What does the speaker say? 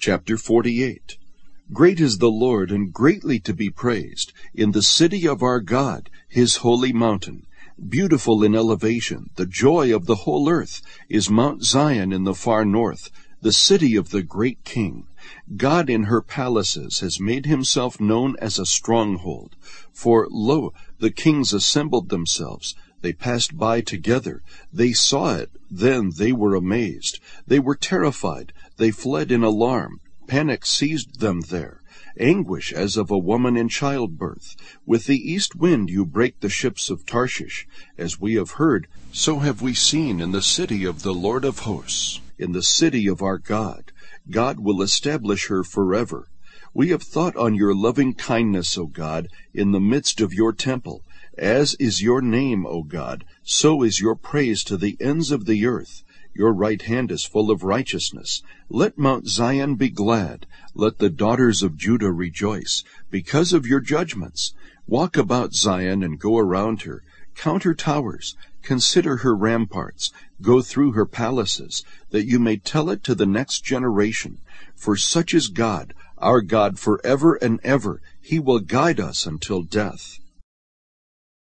Chapter 48. Great is the Lord, and greatly to be praised, in the city of our God, his holy mountain. Beautiful in elevation, the joy of the whole earth, is Mount Zion in the far north, the city of the great King. God in her palaces has made himself known as a stronghold. For, lo, the kings assembled themselves. They passed by together. They saw it. Then they were amazed. They were terrified. They fled in alarm. Panic seized them there. Anguish as of a woman in childbirth. With the east wind you break the ships of Tarshish. As we have heard, so have we seen in the city of the Lord of hosts, in the city of our God. God will establish her forever. We have thought on your loving kindness, O God, in the midst of your temple. As is your name, O God, so is your praise to the ends of the earth. Your right hand is full of righteousness. Let Mount Zion be glad. Let the daughters of Judah rejoice, because of your judgments. Walk about Zion and go around her. Count her towers. Consider her ramparts. Go through her palaces, that you may tell it to the next generation. For such is God, our God forever and ever. He will guide us until death.